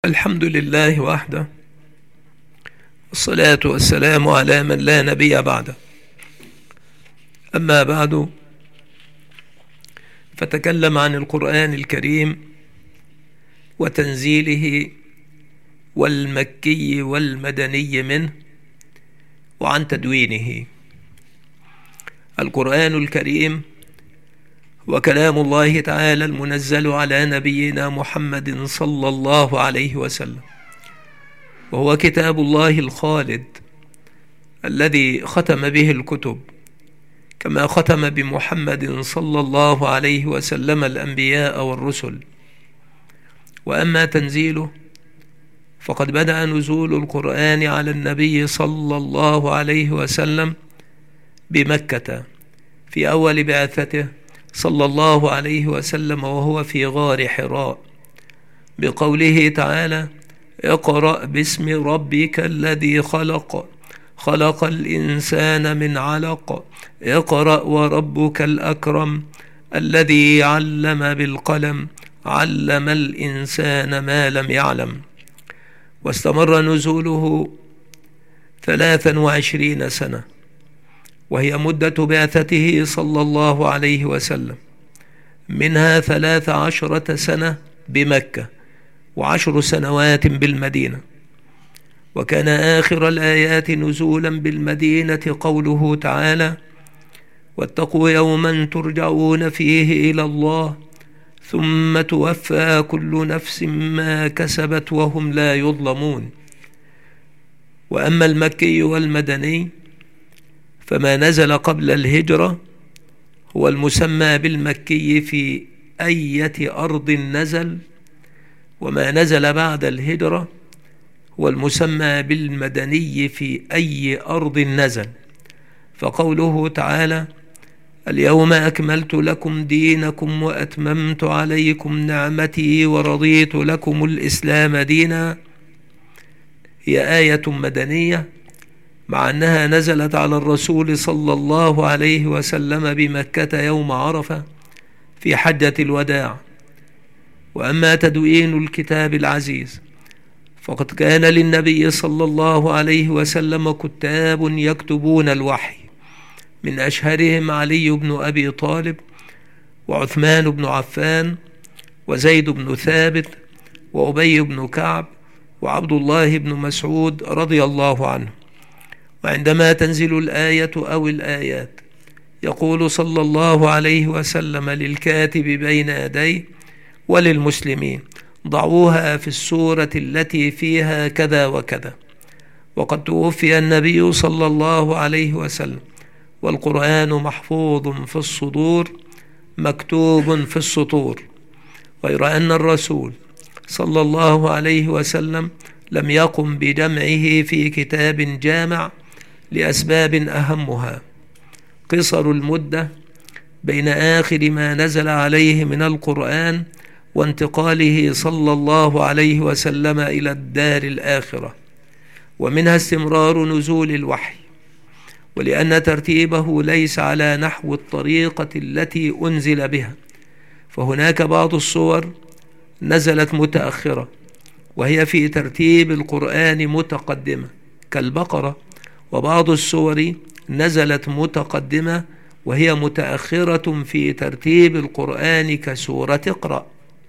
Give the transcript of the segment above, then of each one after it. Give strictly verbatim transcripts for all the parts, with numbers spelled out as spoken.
الحمد لله وحده، والصلاة والسلام على من لا نبي بعده. أما بعد، فتكلم عن القرآن الكريم وتنزيله والمكي والمدني منه وعن تدوينه. القرآن الكريم وكلام الله تعالى المنزل على نبينا محمد صلى الله عليه وسلم، وهو كتاب الله الخالد الذي ختم به الكتب، كما ختم بمحمد صلى الله عليه وسلم الأنبياء والرسل. وأما تنزيله فقد بدأ نزول القرآن على النبي صلى الله عليه وسلم بمكة في أول بعثته صلى الله عليه وسلم، وهو في غار حراء، بقوله تعالى: اقرأ باسم ربك الذي خلق خلق الإنسان من علق اقرأ وربك الأكرم الذي علم بالقلم علم الإنسان ما لم يعلم. واستمر نزوله ثلاثا وعشرين سنة، وهي مدة بعثته صلى الله عليه وسلم، منها ثلاث عشرة سنة بمكة وعشر سنوات بالمدينة. وكان آخر الآيات نزولا بالمدينة قوله تعالى: واتقوا يوما ترجعون فيه إلى الله ثم توفى كل نفس ما كسبت وهم لا يظلمون. وأما المكي والمدني فما نزل قبل الهجرة هو المسمى بالمكي في أية أرض نزل، وما نزل بعد الهجرة هو المسمى بالمدني في أي أرض نزل. فقوله تعالى: اليوم أكملت لكم دينكم وأتممت عليكم نعمتي ورضيت لكم الإسلام دينا، هي آية مدنية، مع أنها نزلت على الرسول صلى الله عليه وسلم بمكة يوم عرفة في حجة الوداع. وأما تدوين الكتاب العزيز فقد كان للنبي صلى الله عليه وسلم كتاب يكتبون الوحي، من أشهرهم علي بن أبي طالب وعثمان بن عفان وزيد بن ثابت وأبي بن كعب وعبد الله بن مسعود رضي الله عنه. وعندما تنزل الآية أو الآيات يقول صلى الله عليه وسلم للكاتب بين يديه وللمسلمين: ضعوها في السورة التي فيها كذا وكذا. وقد توفي النبي صلى الله عليه وسلم والقرآن محفوظ في الصدور مكتوب في السطور، غير أن الرسول صلى الله عليه وسلم لم يقم بجمعه في كتاب جامع لأسباب أهمها: قصر المدة بين آخر ما نزل عليه من القرآن وانتقاله صلى الله عليه وسلم إلى الدار الآخرة، ومنها استمرار نزول الوحي، ولأن ترتيبه ليس على نحو الطريقة التي أنزل بها، فهناك بعض الصور نزلت متأخرة وهي في ترتيب القرآن متقدمة كالبقرة، وبعض السور نزلت متقدمة وهي متأخرة في ترتيب القرآن كسورة اقرأ.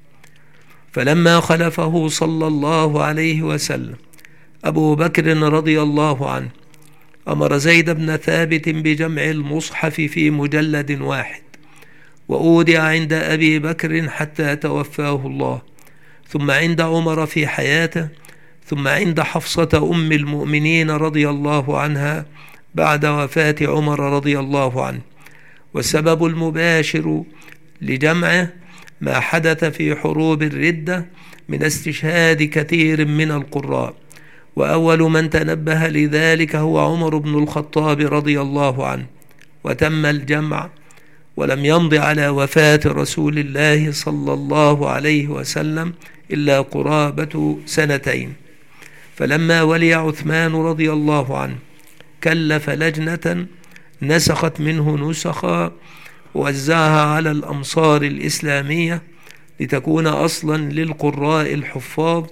فلما خلفه صلى الله عليه وسلم أبو بكر رضي الله عنه أمر زيد بن ثابت بجمع المصحف في مجلد واحد، وأودع عند أبي بكر حتى توفاه الله، ثم عند عمر في حياته، ثم عند حفصة أم المؤمنين رضي الله عنها بعد وفاة عمر رضي الله عنه. والسبب المباشر لجمعه ما حدث في حروب الردة من استشهاد كثير من القراء، وأول من تنبه لذلك هو عمر بن الخطاب رضي الله عنه، وتم الجمع ولم يمض على وفاة رسول الله صلى الله عليه وسلم إلا قرابة سنتين. فلما ولي عثمان رضي الله عنه كلف لجنة نسخت منه نسخا ووزعها على الأمصار الإسلامية لتكون أصلا للقراء الحفاظ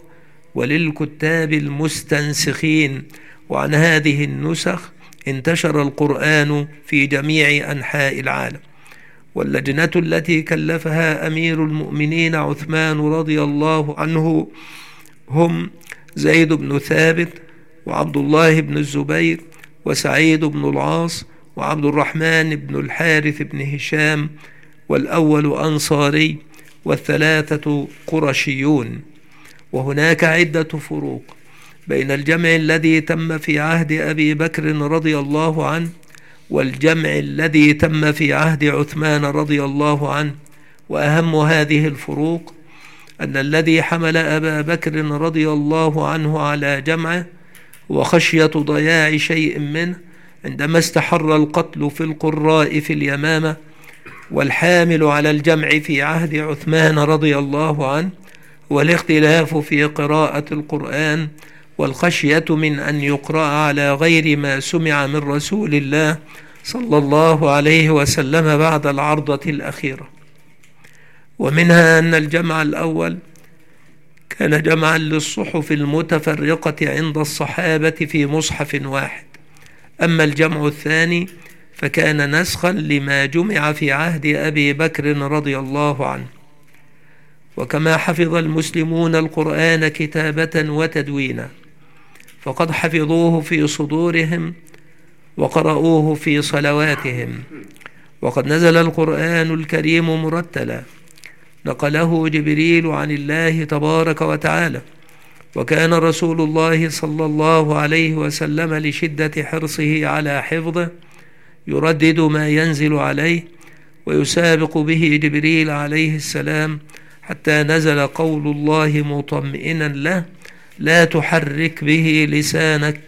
وللكتاب المستنسخين، وعن هذه النسخ انتشر القرآن في جميع أنحاء العالم. واللجنة التي كلفها أمير المؤمنين عثمان رضي الله عنه هم زيد بن ثابت وعبد الله بن الزبير وسعيد بن العاص وعبد الرحمن بن الحارث بن هشام، والأول أنصاري والثلاثة قرشيون. وهناك عدة فروق بين الجمع الذي تم في عهد أبي بكر رضي الله عنه والجمع الذي تم في عهد عثمان رضي الله عنه. وأهم هذه الفروق أن الذي حمل أبا بكر رضي الله عنه على جمعه وخشية ضياع شيء منه عندما استحر القتل في القراء في اليمامة، والحامل على الجمع في عهد عثمان رضي الله عنه والاختلاف في قراءة القرآن والخشية من أن يقرأ على غير ما سمع من رسول الله صلى الله عليه وسلم بعد العرضة الأخيرة. ومنها أن الجمع الأول كان جمعا للصحف المتفرقة عند الصحابة في مصحف واحد، أما الجمع الثاني فكان نسخا لما جمع في عهد أبي بكر رضي الله عنه. وكما حفظ المسلمون القرآن كتابة وتدوينا فقد حفظوه في صدورهم وقرأوه في صلواتهم. وقد نزل القرآن الكريم مرتلا نقله جبريل عن الله تبارك وتعالى، وكان رسول الله صلى الله عليه وسلم لشدة حرصه على حفظه يردد ما ينزل عليه ويسابق به جبريل عليه السلام، حتى نزل قول الله مطمئنا له: لا تحرك به لسانك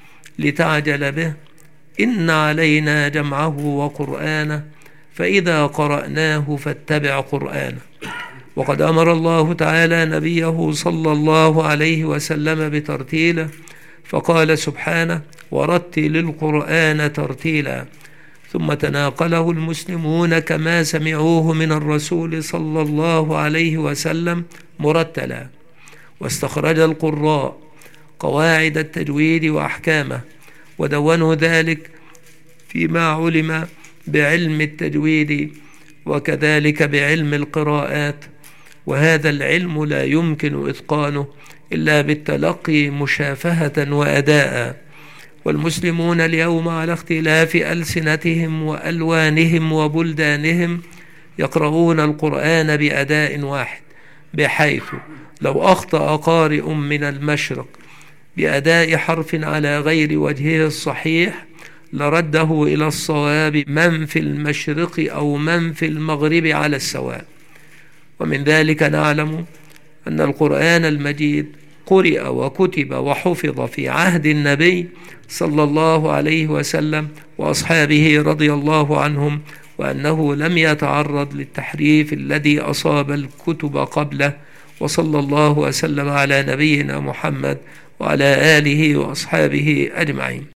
لتعجل به، إن علينا جمعه وقرآنه، فإذا قرأناه فاتبع قرآنه. وقد أمر الله تعالى نبيه صلى الله عليه وسلم بترتيله، فقال سبحانه: ورتل القرآن ترتيلا. ثم تناقله المسلمون كما سمعوه من الرسول صلى الله عليه وسلم مرتلا، واستخرج القراء قواعد التجويد وأحكامه، ودونوا ذلك فيما علم بعلم التجويد وكذلك بعلم القراءات. وهذا العلم لا يمكن إتقانه إلا بالتلقي مشافهة وأداء. والمسلمون اليوم على اختلاف ألسنتهم وألوانهم وبلدانهم يقرؤون القرآن بأداء واحد، بحيث لو أخطأ قارئ من المشرق بأداء حرف على غير وجهه الصحيح لرده إلى الصواب من في المشرق أو من في المغرب على السواء. ومن ذلك نعلم أن القرآن المجيد قرئ وكتب وحفظ في عهد النبي صلى الله عليه وسلم وأصحابه رضي الله عنهم، وأنه لم يتعرض للتحريف الذي أصاب الكتب قبله. وصلى الله وسلم على نبينا محمد وعلى آله وأصحابه أجمعين.